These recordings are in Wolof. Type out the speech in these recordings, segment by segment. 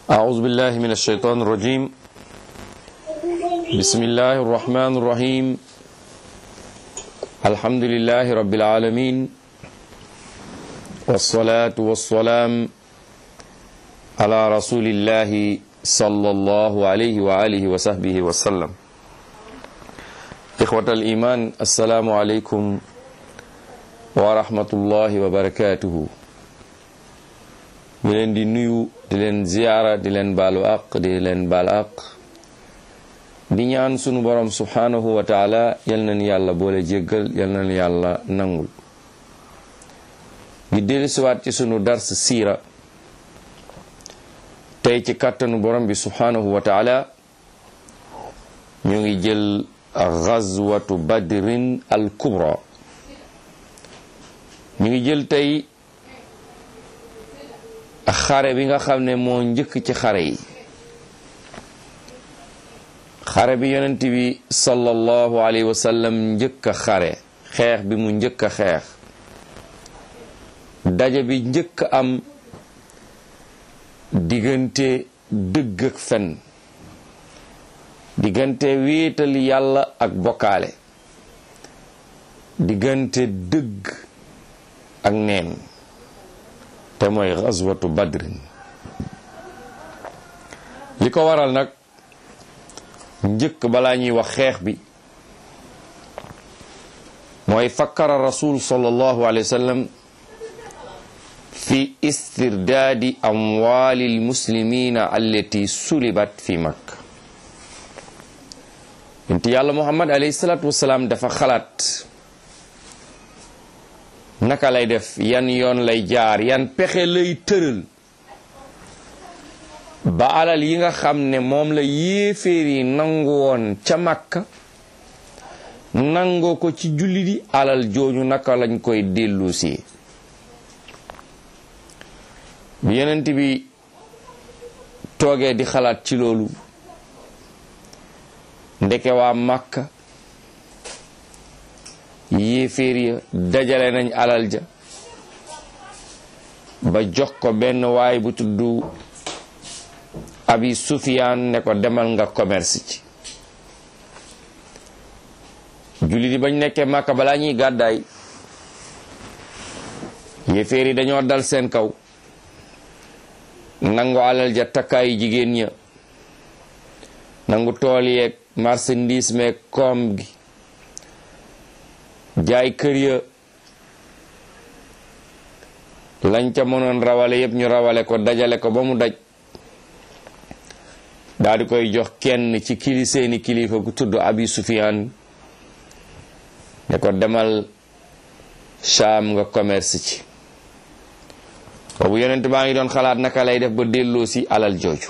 أعوذ بالله من الشيطان الرجيم بسم الله الرحمن الرحيم الحمد لله رب العالمين والصلاة والسلام على رسول الله صلى الله عليه وآله وصحبه وسلم إخوة الإيمان السلام عليكم ورحمة الله وبركاته ñu leen di nuyu di leen ziyaara di leen baalu àq di leen baal àq di ñaan sunu borom subhanahu wa taala yal nañu yàlla boole jéggal yal nañu yàlla nangul ñu dellusiwaat ci sunu dars siira tey ci kàttanu borom bi subhanahu wa taala ñu ngi jël ghazwatu badrin al kubra ñu ngi jël tey xare bi nga xam ne moo njëkk ci xare yi xare bi yonent bi sallallahu alayhi wa sallam njëkk a xare xeex bi mu njëkk a xeex daje bi njëkk am diggante dëgg ak fen diggante wéetal yàlla ak bokkaale diggante dëgg ak neen te mooy ghazwatu badrin li ko waral nag njëkk balaa ñuy wax xeex bi mooy fakkara rasul sallallahu alayhi wa sallam fi istirdaadi amwaali almuslimina allati sulibat fi makka inti yàlla muhammad alayhi salatu wasalaam dafa xalaat naka lay def yan yoon lay jaar yan pexe lay tëral ba alal yi nga xam ne moom la yéeféer yi nangu woon ca Makka nangoo ko ci jullit yi alal jooju naka lañ koy dellusi bi yonent bi toogee di xalaat ci loolu ndeke waa Makka yéeféer ya dajale nañ alal ja ba jox ko benn waay bu tudd Abi Sufyaan ne ko demal nga commerce ci jullit yi bañ nekkee Makka balaa ñuy gàddaay yéeféer yi dañoo dal seen kaw nangu alal ja takkaayu jigéen ña nangu tool yeeg marchandise meeg koom gi jaay kër ya lañ ca mënoon rawale yépp ñu rawale ko dajale ko ba mu daj daal di koy jox kenn ci seeni kilifa gu tudd Abi Sufyaan ne ko demal Shaam nga commerce ci boobu yonent baa ngi doon xalaat naka lay def ba delloo si alal jooju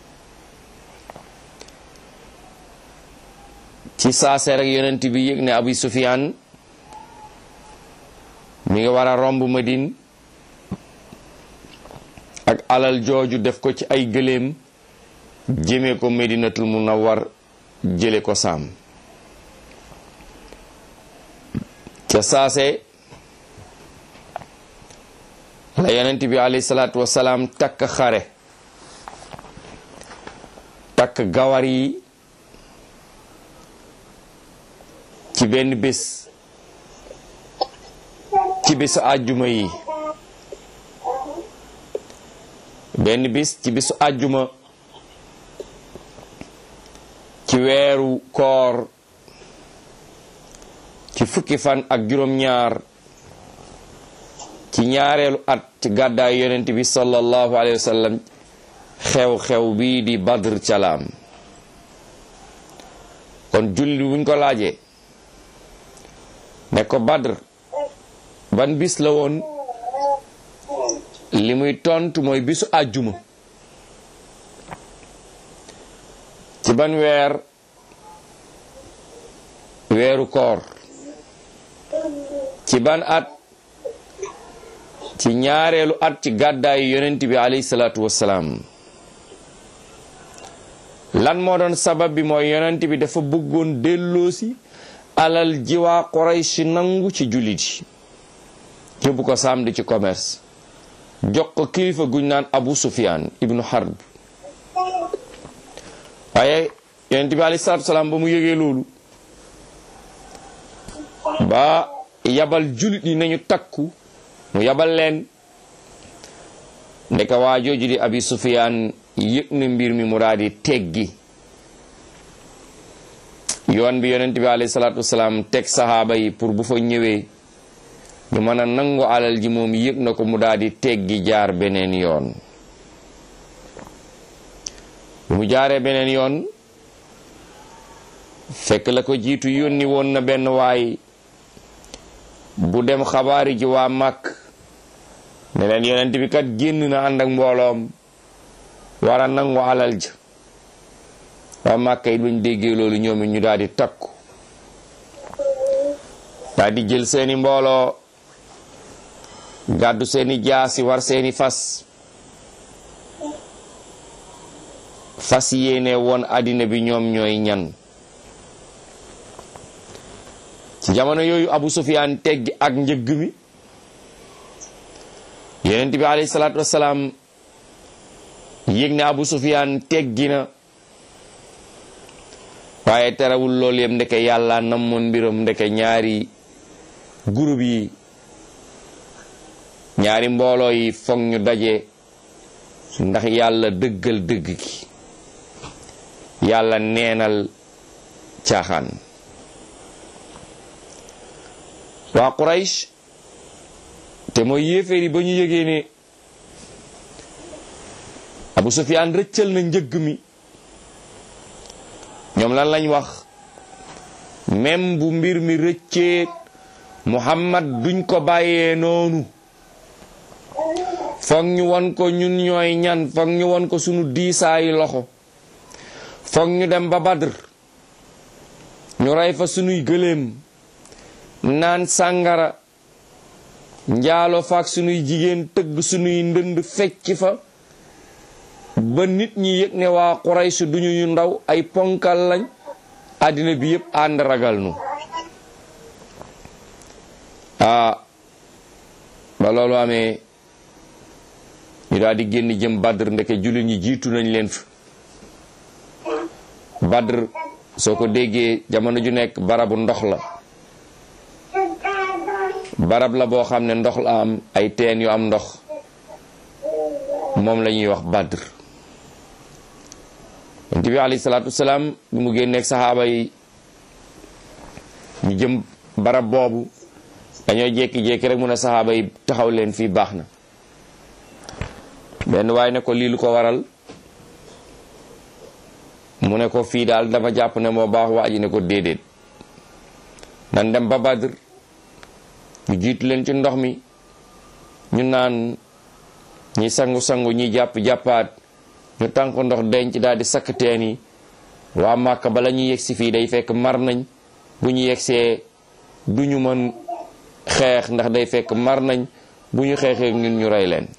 ci saase rek yonent bi yëg ne Abi Sufyaan mi nga war a romb Madine ak alal jooju def ko ci ay gëléem jëme ko Madinatul Munawwar jële ko Saam ca saase la yonent bi alayhi salaatu wasalaam takk xare takk gawar yi ci benn bés ci bisu àjjuma yi benn bis ci bisu àjjuma ci weeru koor ci fukki fan ak juróom-ñaar ci ñaareelu at ci gàddaay yonent bi sallallahu alayhi wa sallam xew-xew bii di Badr calaam kon julli buñ ko laajee ne ko Badr ban bis la woon li muy tontu mooy bisu àjjuma ci ban weeru koor ci ban at ci ñaareelu at ci gàddaayu yonent bi alayhi salaatu wassalaam lan moo doon sabab bi mooy yonent bi dafa bëggoon delloosi alal ji waa Quraysh nangu ci jullit yi yóbbu ko Saam di ci commerce jox ko kilifa guñ naan Abu Sufyaan ibnu Harb waaye yonent bi alayhi salaatu wasalaam ba mu yëgee loolu ba yabal jullit yi nañu takku mu yabal leen ndeka waa jooju di Abi Sufyaan yëg na mbir mi mu daal di teggi yoon bi yonent bi alayhi salaatu wasalaam teg saxaaba yi pour bu fa ñëwee ñu mën a nangu alal ji moom yëg na ko mu daal di teggi jaar beneen yoon bu mu jaaree beneen yoon fekk la ko jiitu yónni woon na benn waay bu dem xabaari ji waa Màkk ne leen yonent bi kat génn na ànd ak mbooloom war a nangu alal ja waa Màkka it bañ déggee loolu ñoom it ñu daal di takku daal di jël seeni mbooloo gàddu seeni jaasi war seeni fas yéene woon àddina bi ñoom ñooy ñan ci jamono yooyu Abu Sufyaan teggi ak njëgg mi yonent bi alayhi salaatu wassalaam yëg ne Abu Sufyaan teggi na waaye terewul loolu yëpp ndeke yàlla namoon mbiram ndeke ñaari groupe yi ñaari mbooloo yi foog ñu daje ndax yàlla dëggal dëgg gi yàlla neenal caaxaan waa Quraysh te mooy yéeféer yi ba ñu yëgee ne Abu Sufyaan rëccal na njëgg mi ñoom lan lañ wax même bu mbir mi rëccee Muhammad duñ ko bàyyee noonu foog ñu won ko ñun ñooy ñan foog ñu won ko sunu diisaayu loxo foog ñu dem ba Badr ñu rey fa sunuy gëléem naan sàngara njaalo faak sunuy jigéen tëgg sunuy ndënd fecc fa ba nit ñi yëg ne waa Quraysh duñu ñu ndaw ay ponkal lañ àddina bi yëpp ànd ragal nu ba loolu amee ñu daal di génn jëm Badr ndeke jullit ñi jiitu nañ leen fa Badr soo ko déggee jamono ju nekk barabu ndox la barab la boo xam ne ndox la am ay teen yu am ndox moom la ñuy wax Badr Yonent bi alayhi salaatu wasalaam bi mu génneeg saxaaba yi ñu jëm barab boobu dañoo jékki-jékki rek mu ne saxaaba yi taxaw leen fii baax na benn waaye ne ko lii lu ko waral mu ne ko fii daal dama jàpp ne moo baax waa ji ne ko déedéet nan dem ba Badr ñu jiitu leen ci ndox mi ñu naan ñi sangu-sangu ñi jàpp-jàppaat ñu tànk ndox denc daal di sakk teen yi waa Màkka bala ñuy yegsi fii day fekk mar nañ bu ñu yegsee du ñu mën xeex ndax day fekk mar nañ bu ñu xeexee ñun ñu rey leen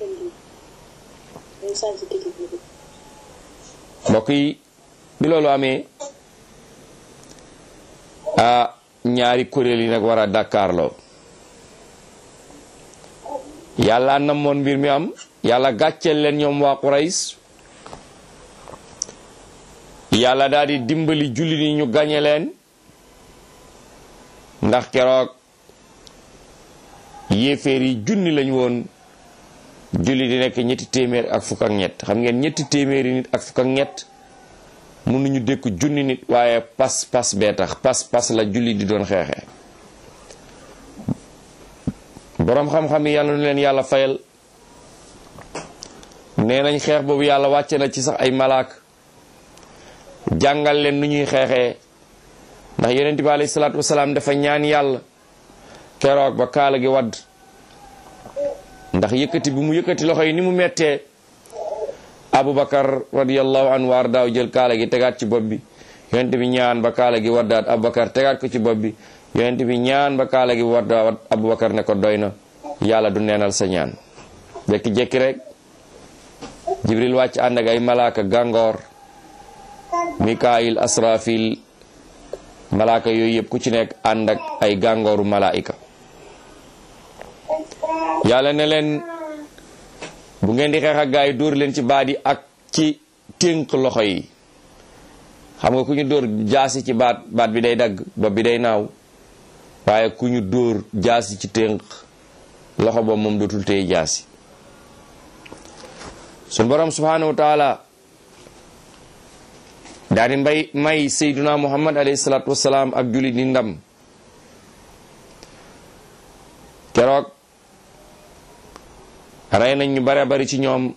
mbokk yi bi loolu amee ñaari kuréel yi nag war a dàkkaarloo yàlla namoon mbir mi am yàlla gàcceel leen ñoom waa Quraysh yàlla daal di dimbali jullit yi ñu gañe leen ndax keroog yéeféer yi junni lañ woon jullit di nekk ñetti téeméer ak fukk ak ñett xam ngeen ñetti téeméeri nit ak fukk ak ñett mënuñu dékku junni nit waaye pas bee tax pas la jullit di doon xeexee boroom xam-xam yi yàlla nu leen yàlla fayal nee nañ xeex boobu yàlla wàcce na ci sax ay malaak jàngal leen nu ñuy xeexee ndax yonent bi alayhi salaatu wasalaam dafa ñaan yàlla keroog ba kaala gi wadd ndax yëkkati bi mu yëkkati loxo yi ni mu mettee Abubakar radiyallahu anhu waar daaw jël kaala gi tegaat ci bopp bi yonent bi ñaan ba kaala gi waddaat Abubakar tegaat ko ci bopp bi yonent bi ñaan ba kaala gi waddaat Abubakar ne ko doy na yàlla du neenal sa ñaan jekki-jekki rek Jibril wàcc ànd ak ay malaaka gàngoor Mikaayil Asrafil malaaka yooyu yëpp ku ci nekk ànd ak ay gàngooru malaayika yàlla ne leen bu ngeen di xeex ak gaa yi dóor leen ci baat yi ak ci tënk loxo yi xam nga ku ñu dóor jaasi ci baat bi day dagg, bopp bi day naaw, waaye ku ñu dóor jaasi ci tënk loxo ba moom dootul téye jaasi. suñu borom subhanahu wa taala daal di may Seydina Muhammad alayhi salaatu wasalaam ak jullit ni ndam. keroog rey nañ ñu bare bari ci ñoom,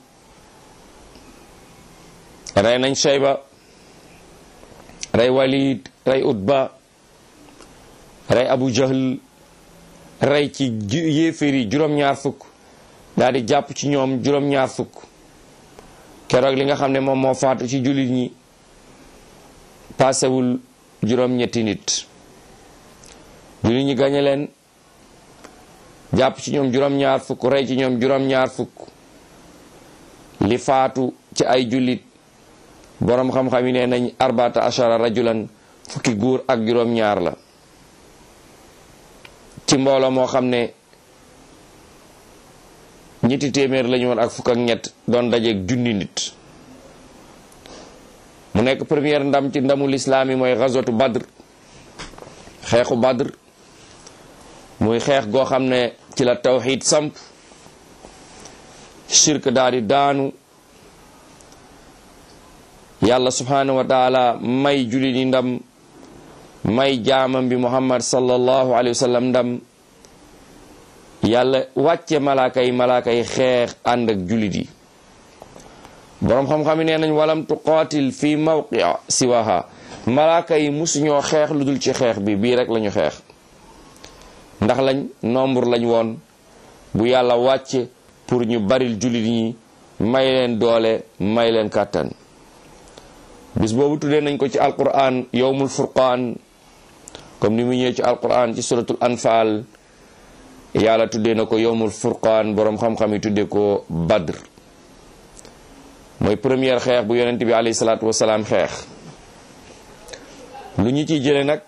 rey nañ Shayba, rey Walid, rey Utba, rey Abu Jahl, rey ci yéeféeri juróom-ñaar fukk, daal di jàpp ci ñoom juróom-ñaar fukk. keroog li nga xam ne moom moo faatu ci jullit ñi paasewul juróom-ñetti nit. jullit ñi gañe leen, jàpp ci ñoom juróom-ñaar fukk, rey ci ñoom juróom-ñaar fukk. li faatu ci ay jullit boroom xam-xam yi nee nañ 14 rajulan, fukki góor ak juróom-ñaar la, ci mbooloo moo xam ne ñetti téeméer lañu woon ak fukk ak ñett, doon dajeeg junni nit. mu nekk première ndam ci ndamul islaam yi mooy ghazwatu Badr, xeexu Badr, muy xeex goo xam ne ci la tawxiid samp, shirk daal di daanu, yàlla subhanahu wa taala may julli ni ndam, may jaamam bi Muhammad sallallahu alayhi wa sallam ndam. yàlla wàcce malaaka yi xeex ànd ak jullit yi. boroom xam-xam yi nee nañ walam tuqaatil fi mawqia siwaha, malaaka yi musuñoo xeex lu dul ci xeex bi bii rek lañu xeex. ndax lañ nombre lañ woon bu yàlla wàcce pour ñu baril jullit ñi, may leen doole, may leen kàttan. bis boobu tuddee nañ ko ci alquran yawmul furqaan, comme ni mu ñëwee ci alquran ci suratul anfal, yàlla tuddee na ko yawmul furqaan, boroom xam-xam yi tuddee ko Badr. mooy première xeex bu yonent bi alayhi salaatu wasalaam xeex. lu ñu ciy jële nag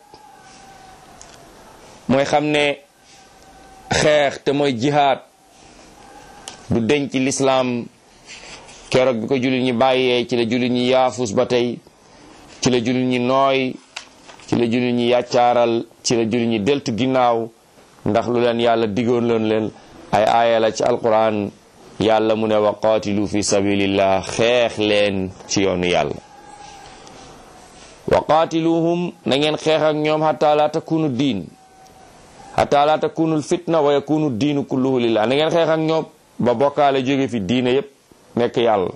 mooy xam ne xeex te mooy jihaad du denc lislaam. keroog bi ko jullit ñi bàyyee ci la jullit ñi yaafus ba tey, ci la jullit ñi nooy, ci la jullit ñi yàccaaral, ci la jullit ñi deltu ginnaaw, ndax lu leen yàlla digoon leen ay aaya la ci alquran. yàlla mu ne wa qaatilu fi sabilillah, xeex leen ci yoonu yàlla. wa qaatiluhum, na ngeen xeex ak ñoom hatta la takunu diin, hatta la takunu fitna wa yakunu diinu kulluhu lillah. na ngeen xeex ak ñoom ba bokkaale jóge fi diine yépp nekk yàlla.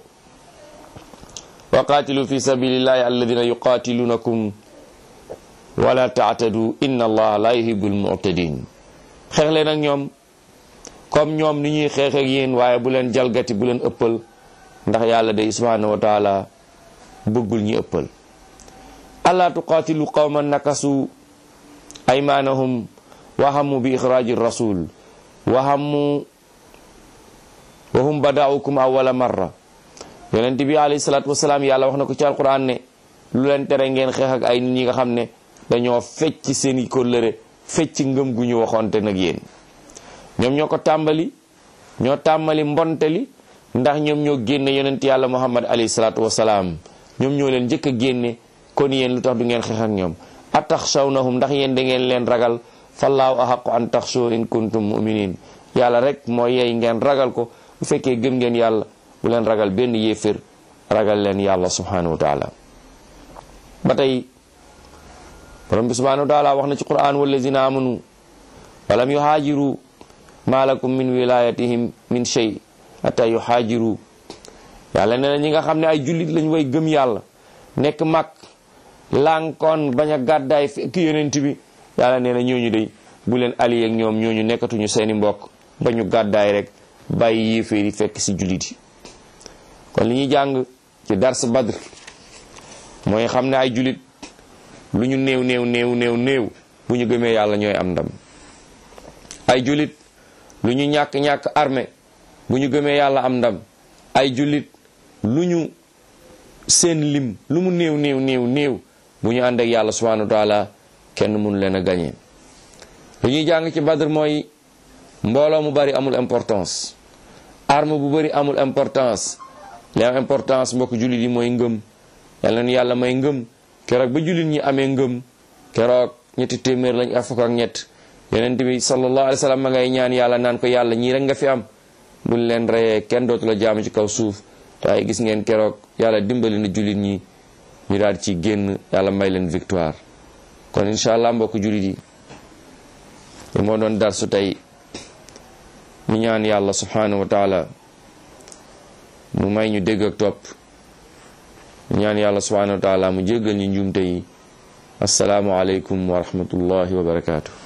wa qaatilu fi sabilillahi alladina yuqaatilunakum wala taatadu inna allaha la yuhibbul mu'tadin. xeex leen ak ñoom comme ñoom ni ñuy xeex ak yéen, waaye bu leen jalgati, bu leen ëppal, ndax yàlla day subhanahu wa taala bëggul ñi ëppal. alla tuqaatilu qawman nakasu aymanahum wa hammu bi ixraaji rasul wa hum bada'ukum awwala marra. yonent bi alayhi salaatu wasalaam yàlla wax na ko ci alquran ne lu leen tere ngeen xeex ak ay nit ñi nga xam ne dañoo fecc seeni kóllëre, fecc ngëm gu ñu waxoonte nag yéen. ñoom ñoo ko tàmbali, ñoo tàmbali mbonteli, ndax ñoom ñoo génne yonent yàlla Muhammad alayhi salaatu wasalaam. ñoom ñoo leen njëkk a génne, kon yéen lu tax du ngeen xeex ak ñoom. ataxshawnahum, ndax yéen da ngeen leen ragal. fallaahu ahaqqu an taxshaw in kuntum mu'minin. yàlla rek moo yey ngeen ragal ko bu fekkee gëm ngeen yàlla. bu leen ragal benn yéefér, ragal leen yàlla subhanahu wa taala. ba tey borom bi subhanahu wa taala wax na ci quran wallazina amanu walam yuhaajiru ma lakum min wilayatihim min shay hatta yuhaajiru. yàlla nee na ñi nga xam ne ay jullit lañ way gëm yàlla, nekk mag lànkoon bañ a gàddaay fekk yonent bi, yàlla nee na ñooñu day bu leen allié ak ñoom, ñooñu nekkatuñu seeni mbokk ba ñu gàddaay rek bàyyi yéeféer yi fekk ci jullit yi. kon li ñuy jàng ci dars Badr mooy xam ne ay jullit lu ñu néew bu ñu gëmee yàlla ñooy am ndam. ay jullit lu ñu ñàkk armée bu ñu gëmee yàlla am ndam. ay jullit lu ñu seen lim lu mu néew bu ñu ànd ak yàlla subhanahu wa taala kenn mënu leen a gañe. lu ñuy jàng ci Badr mooy mbooloo mu bari amul importance, arme bu bari amul importance. li am importance mbokk jullit yi mooy ngëm. yàlla na yàlla may ngëm, keroog ba jullit ñi amee ngëm keroog ñetti téeméer lañ ak fukk ak ñett yonent bi sallallahu alayhi wa sallam ma ngay ñaan yàlla naan ko yàlla ñii rek nga fi am buñ leen reyee kenn dootu la jaamu ci kaw suuf waaye gis ngeen keroog yàlla dimbali na jullit ñi ñu daal ci génn yàlla may leen victoire. kon incha allah mbokk jullit yi li moo doon darsu tey ñu ñaan yàlla subhanahu wa taala mu may ñu dégg ak topp ñu ñaan yàlla subhanahu wa taala mu jéggal ñu njuumte yi. assalaamu aleykum wa rahmatullahi wa barakaatu.